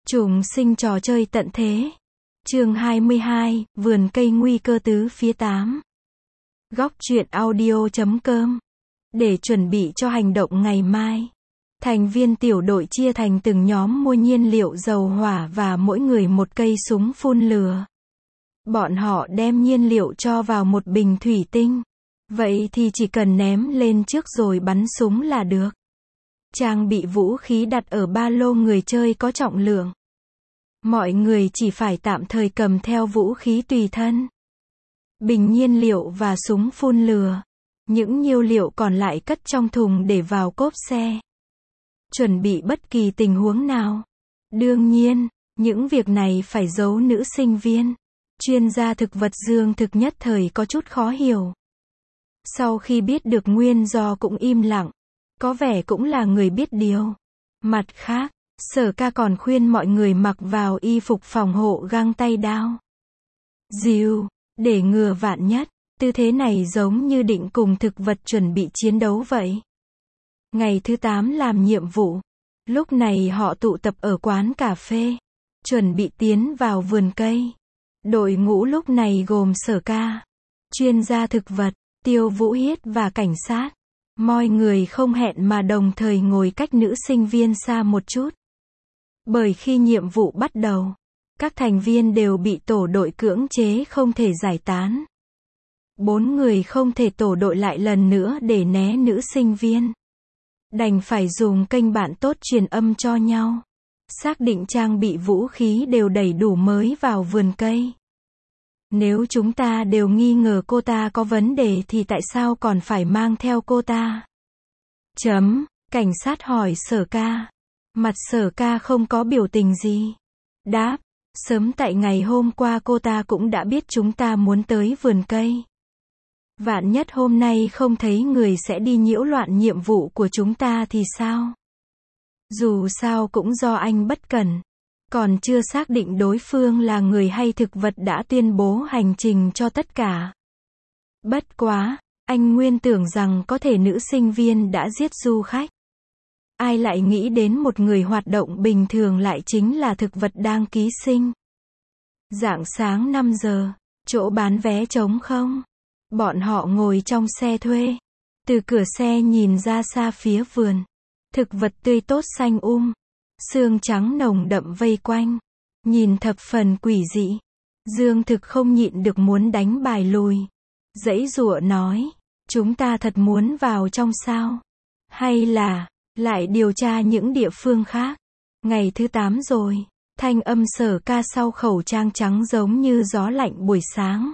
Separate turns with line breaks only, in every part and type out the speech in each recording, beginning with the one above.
Trùng sinh trò chơi tận thế. Chương 22, vườn cây nguy cơ tứ phía 8. Góc truyện audio.com. Để chuẩn bị cho hành động ngày mai, thành viên tiểu đội chia thành từng nhóm mua nhiên liệu dầu hỏa và mỗi người một cây súng phun lửa. Bọn họ đem nhiên liệu cho vào một bình thủy tinh. Vậy thì chỉ cần ném lên trước rồi bắn súng là được. Trang bị vũ khí đặt ở ba lô người chơi có trọng lượng. Mọi người chỉ phải tạm thời cầm theo vũ khí tùy thân. Bình nhiên liệu và súng phun lửa. Những nhiên liệu còn lại cất trong thùng để vào cốp xe. Chuẩn bị bất kỳ tình huống nào. Đương nhiên, những việc này phải giấu nữ sinh viên. Chuyên gia thực vật Dương Thực nhất thời có chút khó hiểu. Sau khi biết được nguyên do cũng im lặng. Có vẻ cũng là người biết điều. Mặt khác, Sở Ca còn khuyên mọi người mặc vào y phục phòng hộ găng tay đao. Dìu, để ngừa vạn nhất, tư thế này giống như định cùng thực vật chuẩn bị chiến đấu vậy. Ngày thứ 8 làm nhiệm vụ. Lúc này họ tụ tập ở quán cà phê, chuẩn bị tiến vào vườn cây. Đội ngũ lúc này gồm Sở Ca, chuyên gia thực vật, Tiêu Vũ Hiết và cảnh sát. Mọi người không hẹn mà đồng thời ngồi cách nữ sinh viên xa một chút. Bởi khi nhiệm vụ bắt đầu, các thành viên đều bị tổ đội cưỡng chế không thể giải tán. 4 người không thể tổ đội lại lần nữa để né nữ sinh viên. Đành phải dùng kênh bạn tốt truyền âm cho nhau. Xác định trang bị vũ khí đều đầy đủ mới vào vườn cây. Nếu chúng ta đều nghi ngờ cô ta có vấn đề thì tại sao còn phải mang theo cô ta? Cảnh sát hỏi Sở Ca. Mặt Sở Ca không có biểu tình gì. Đáp, sớm tại ngày hôm qua cô ta cũng đã biết chúng ta muốn tới vườn cây. Vạn nhất hôm nay không thấy người sẽ đi nhiễu loạn nhiệm vụ của chúng ta thì sao? Dù sao cũng do anh bất cẩn. Còn chưa xác định đối phương là người hay thực vật đã tuyên bố hành trình cho tất cả. Bất quá, anh nguyên tưởng rằng có thể nữ sinh viên đã giết du khách. Ai lại nghĩ đến một người hoạt động bình thường lại chính là thực vật đang ký sinh. Rạng sáng 5 giờ, chỗ bán vé trống không. Bọn họ ngồi trong xe thuê. Từ cửa xe nhìn ra xa phía vườn. Thực vật tươi tốt xanh sương trắng nồng đậm vây quanh. Nhìn thập phần quỷ dị. Dương Thực không nhịn được muốn đánh bài lùi. Giãy giụa nói, chúng ta thật muốn vào trong sao? Hay là lại điều tra những địa phương khác? Ngày thứ 8 rồi. Thanh âm Sở Ca sau khẩu trang trắng giống như gió lạnh buổi sáng.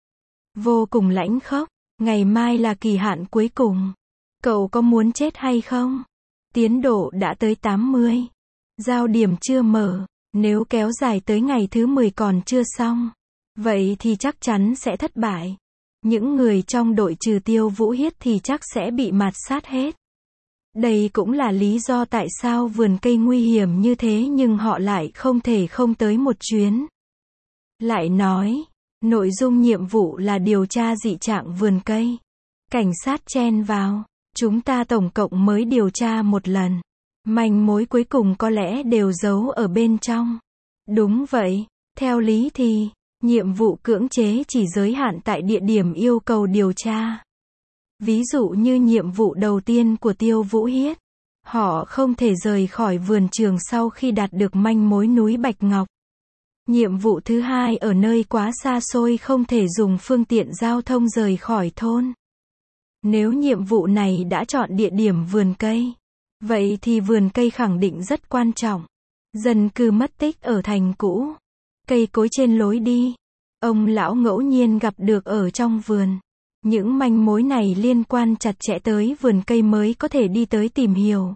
Vô cùng lãnh khốc. Ngày mai là kỳ hạn cuối cùng. Cậu có muốn chết hay không? Tiến độ đã tới 80. Giao điểm chưa mở. Nếu kéo dài tới ngày thứ 10 còn chưa xong, vậy thì chắc chắn sẽ thất bại. Những người trong đội trừ Tiêu Vũ Hiết thì chắc sẽ bị mạt sát hết. Đây cũng là lý do tại sao vườn cây nguy hiểm như thế nhưng họ lại không thể không tới một chuyến. Lại nói, nội dung nhiệm vụ là điều tra dị trạng vườn cây. Cảnh sát chen vào, chúng ta tổng cộng mới điều tra một lần. Manh mối cuối cùng có lẽ đều giấu ở bên trong. Đúng vậy, theo lý thì, nhiệm vụ cưỡng chế chỉ giới hạn tại địa điểm yêu cầu điều tra. Ví dụ như nhiệm vụ đầu tiên của Tiêu Vũ Hiết. Họ không thể rời khỏi vườn trường sau khi đạt được manh mối núi Bạch Ngọc. Nhiệm vụ thứ hai ở nơi quá xa xôi không thể dùng phương tiện giao thông rời khỏi thôn. Nếu nhiệm vụ này đã chọn địa điểm vườn cây, vậy thì vườn cây khẳng định rất quan trọng. Dân cư mất tích ở thành cũ. Cây cối trên lối đi. Ông lão ngẫu nhiên gặp được ở trong vườn. Những manh mối này liên quan chặt chẽ tới vườn cây mới có thể đi tới tìm hiểu.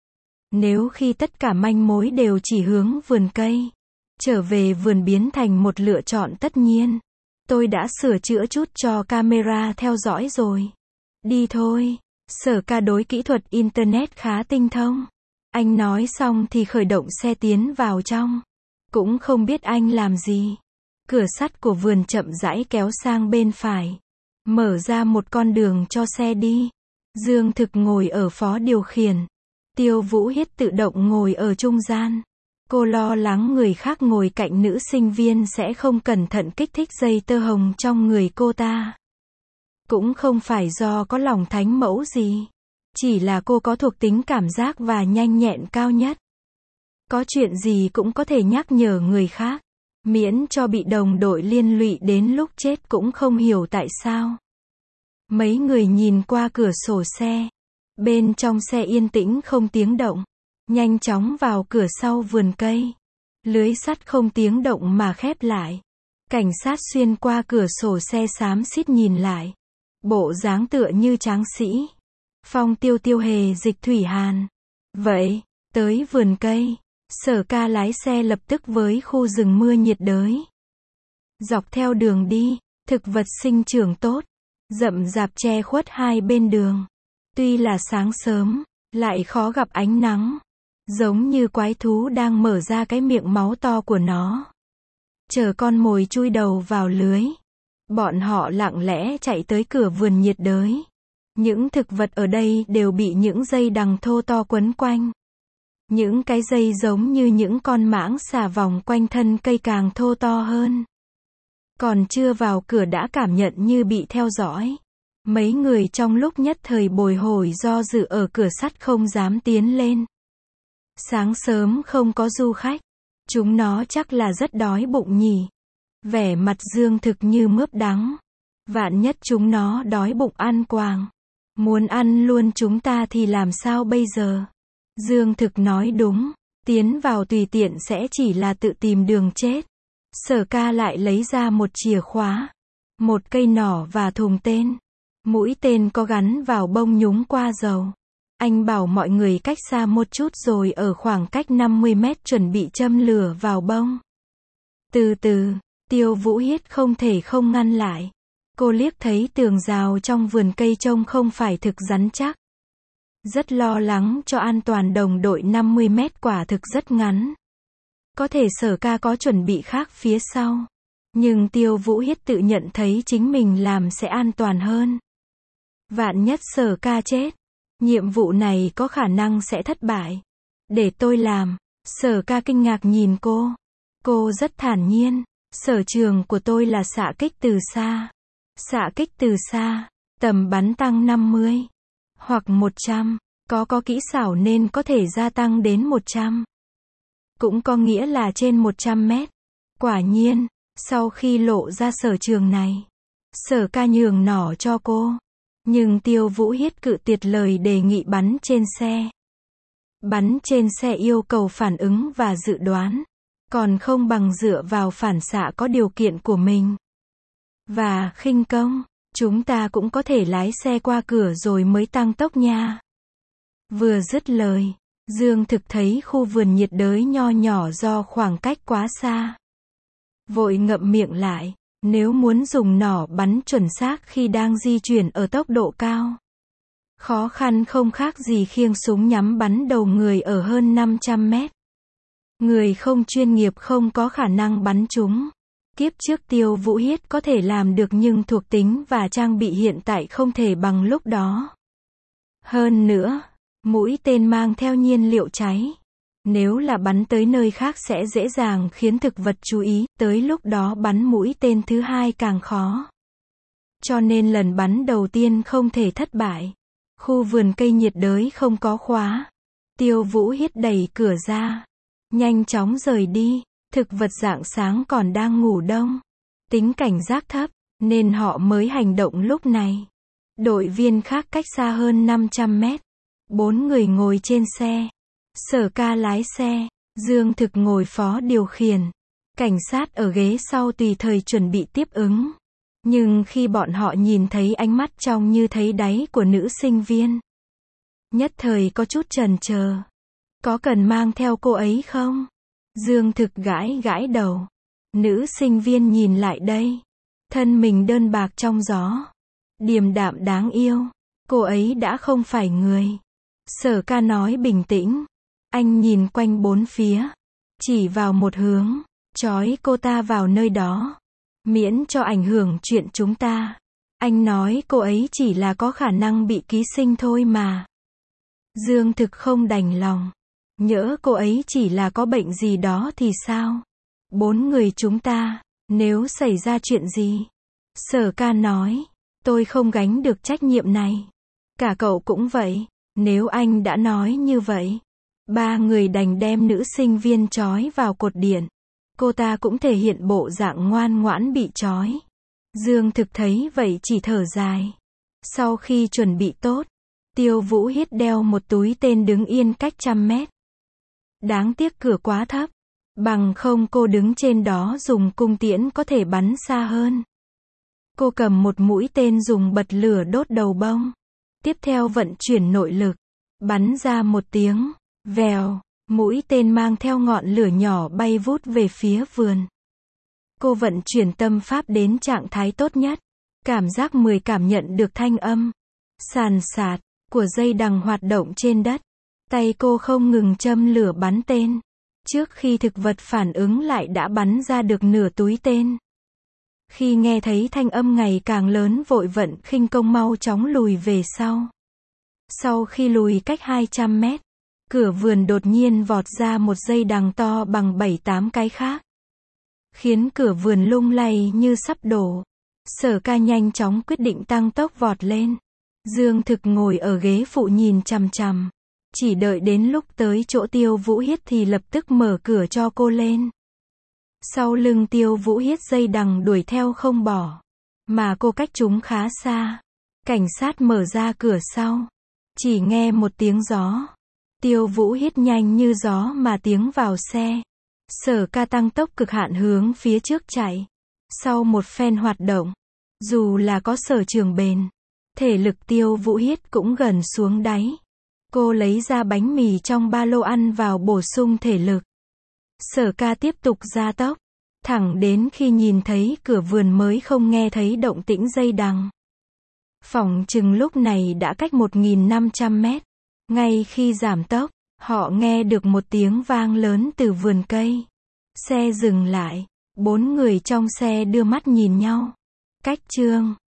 Nếu khi tất cả manh mối đều chỉ hướng vườn cây, trở về vườn biến thành một lựa chọn tất nhiên. Tôi đã sửa chữa chút cho camera theo dõi rồi. Đi thôi. Sở Ca đối kỹ thuật Internet khá tinh thông. Anh nói xong thì khởi động xe tiến vào trong. Cũng không biết anh làm gì. Cửa sắt của vườn chậm rãi kéo sang bên phải. Mở ra một con đường cho xe đi. Dương Thực ngồi ở phó điều khiển. Tiêu Vũ Hiết tự động ngồi ở trung gian. Cô lo lắng người khác ngồi cạnh nữ sinh viên sẽ không cẩn thận kích thích dây tơ hồng trong người cô ta. Cũng không phải do có lòng thánh mẫu gì. Chỉ là cô có thuộc tính cảm giác và nhanh nhẹn cao nhất. Có chuyện gì cũng có thể nhắc nhở người khác. Miễn cho bị đồng đội liên lụy đến lúc chết cũng không hiểu tại sao. Mấy người nhìn qua cửa sổ xe. Bên trong xe yên tĩnh không tiếng động. Nhanh chóng vào cửa sau vườn cây. Lưới sắt không tiếng động mà khép lại. Cảnh sát xuyên qua cửa sổ xe xám xít nhìn lại. Bộ dáng tựa như tráng sĩ. Phong Tiêu Tiêu hề dịch thủy hàn. Vậy, tới vườn cây. Sở Ca lái xe lập tức với khu rừng mưa nhiệt đới. Dọc theo đường đi, thực vật sinh trưởng tốt. Rậm rạp che khuất hai bên đường. Tuy là sáng sớm, lại khó gặp ánh nắng. Giống như quái thú đang mở ra cái miệng máu to của nó. Chờ con mồi chui đầu vào lưới. Bọn họ lặng lẽ chạy tới cửa vườn nhiệt đới. Những thực vật ở đây đều bị những dây đằng thô to quấn quanh. Những cái dây giống như những con mãng xà vòng quanh thân cây càng thô to hơn. Còn chưa vào cửa đã cảm nhận như bị theo dõi. Mấy người trong lúc nhất thời bồi hồi do dự ở cửa sắt không dám tiến lên. Sáng sớm không có du khách. Chúng nó chắc là rất đói bụng nhỉ. Vẻ mặt Dương Thực như mướp đắng. Vạn nhất chúng nó đói bụng ăn quàng. Muốn ăn luôn chúng ta thì làm sao bây giờ? Dương Thực nói đúng. Tiến vào tùy tiện sẽ chỉ là tự tìm đường chết. Sở Ca lại lấy ra một chìa khóa. Một cây nỏ và thùng tên. Mũi tên có gắn vào bông nhúng qua dầu. Anh bảo mọi người cách xa một chút rồi ở khoảng cách 50 mét chuẩn bị châm lửa vào bông. Từ từ, Tiêu Vũ Hiết không thể không ngăn lại. Cô liếc thấy tường rào trong vườn cây trông không phải thực rắn chắc. Rất lo lắng cho an toàn đồng đội 50 mét quả thực rất ngắn. Có thể Sở Ca có chuẩn bị khác phía sau. Nhưng Tiêu Vũ Hiết tự nhận thấy chính mình làm sẽ an toàn hơn. Vạn nhất Sở Ca chết. Nhiệm vụ này có khả năng sẽ thất bại. Để tôi làm. Sở Ca kinh ngạc nhìn cô. Cô rất thản nhiên. Sở trường của tôi là xạ kích từ xa. Xạ kích từ xa. Tầm bắn tăng 50. Hoặc 100. Có kỹ xảo nên có thể gia tăng đến 100. Cũng có nghĩa là trên 100 mét. Quả nhiên, sau khi lộ ra sở trường này, Sở Ca nhường nỏ cho cô. Nhưng Tiêu Vũ Hiết cự tuyệt lời đề nghị bắn trên xe. Bắn trên xe yêu cầu phản ứng và dự đoán. Còn không bằng dựa vào phản xạ có điều kiện của mình. Và khinh công, chúng ta cũng có thể lái xe qua cửa rồi mới tăng tốc nha. Vừa dứt lời, Dương Thực thấy khu vườn nhiệt đới nho nhỏ do khoảng cách quá xa. Vội ngậm miệng lại, nếu muốn dùng nỏ bắn chuẩn xác khi đang di chuyển ở tốc độ cao. Khó khăn không khác gì khiêng súng nhắm bắn đầu người ở hơn 500 mét. Người không chuyên nghiệp không có khả năng bắn chúng. Kiếp trước Tiêu Vũ Hiết có thể làm được nhưng thuộc tính và trang bị hiện tại không thể bằng lúc đó. Hơn nữa, mũi tên mang theo nhiên liệu cháy. Nếu là bắn tới nơi khác sẽ dễ dàng khiến thực vật chú ý, tới lúc đó bắn mũi tên thứ hai càng khó. Cho nên lần bắn đầu tiên không thể thất bại. Khu vườn cây nhiệt đới không có khóa. Tiêu Vũ Hiết đẩy cửa ra. Nhanh chóng rời đi. Thực vật rạng sáng còn đang ngủ đông. Tính cảnh giác thấp, nên họ mới hành động lúc này. Đội viên khác cách xa hơn 500 mét. 4 người ngồi trên xe. Sở Ca lái xe. Dương Thực ngồi phó điều khiển. Cảnh sát ở ghế sau tùy thời chuẩn bị tiếp ứng. Nhưng khi bọn họ nhìn thấy ánh mắt trong như thấy đáy của nữ sinh viên, nhất thời có chút chần chờ. Có cần mang theo cô ấy không? Dương Thực gãi gãi đầu. Nữ sinh viên nhìn lại đây. Thân mình đơn bạc trong gió. Điềm đạm đáng yêu. Cô ấy đã không phải người. Sở Ca nói bình tĩnh. Anh nhìn quanh bốn phía. Chỉ vào một hướng. Trói cô ta vào nơi đó. Miễn cho ảnh hưởng chuyện chúng ta. Anh nói cô ấy chỉ là có khả năng bị ký sinh thôi mà. Dương Thực không đành lòng. Nhỡ cô ấy chỉ là có bệnh gì đó thì sao? 4 người chúng ta, nếu xảy ra chuyện gì? Sở Ca nói, tôi không gánh được trách nhiệm này. Cả cậu cũng vậy, nếu anh đã nói như vậy. 3 người đành đem nữ sinh viên trói vào cột điện. Cô ta cũng thể hiện bộ dạng ngoan ngoãn bị trói. Dương Thực thấy vậy chỉ thở dài. Sau khi chuẩn bị tốt, Tiêu Vũ Hiết đeo một túi tên đứng yên cách 100 mét. Đáng tiếc cửa quá thấp. Bằng không cô đứng trên đó dùng cung tiễn có thể bắn xa hơn. Cô cầm một mũi tên dùng bật lửa đốt đầu bông. Tiếp theo vận chuyển nội lực. Bắn ra một tiếng. Vèo. Mũi tên mang theo ngọn lửa nhỏ bay vút về phía vườn. Cô vận chuyển tâm pháp đến trạng thái tốt nhất. Cảm giác 10 cảm nhận được thanh âm. Sàn sạt. Của dây đằng hoạt động trên đất. Tay cô không ngừng châm lửa bắn tên. Trước khi thực vật phản ứng lại đã bắn ra được nửa túi tên. Khi nghe thấy thanh âm ngày càng lớn vội vận khinh công mau chóng lùi về sau. Sau khi lùi cách 200 mét, cửa vườn đột nhiên vọt ra một dây đằng to bằng 7-8 cái khác. Khiến cửa vườn lung lay như sắp đổ. Sở Ca nhanh chóng quyết định tăng tốc vọt lên. Dương Thực ngồi ở ghế phụ nhìn chằm chằm. Chỉ đợi đến lúc tới chỗ Tiêu Vũ Hiết thì lập tức mở cửa cho cô lên. Sau lưng Tiêu Vũ Hiết dây đằng đuổi theo không bỏ. Mà cô cách chúng khá xa. Cảnh sát mở ra cửa sau. Chỉ nghe một tiếng gió. Tiêu Vũ Hiết nhanh như gió mà tiến vào xe. Sở Ca tăng tốc cực hạn hướng phía trước chạy. Sau một phen hoạt động, dù là có Sở Trường bền, thể lực Tiêu Vũ Hiết cũng gần xuống đáy. Cô lấy ra bánh mì trong ba lô ăn vào bổ sung thể lực. Sở Ca tiếp tục gia tốc, thẳng đến khi nhìn thấy cửa vườn mới không nghe thấy động tĩnh dây đằng. Phỏng chừng lúc này đã cách 1500 mét. Ngay khi giảm tốc, họ nghe được một tiếng vang lớn từ vườn cây. Xe dừng lại, 4 người trong xe đưa mắt nhìn nhau. Cách chương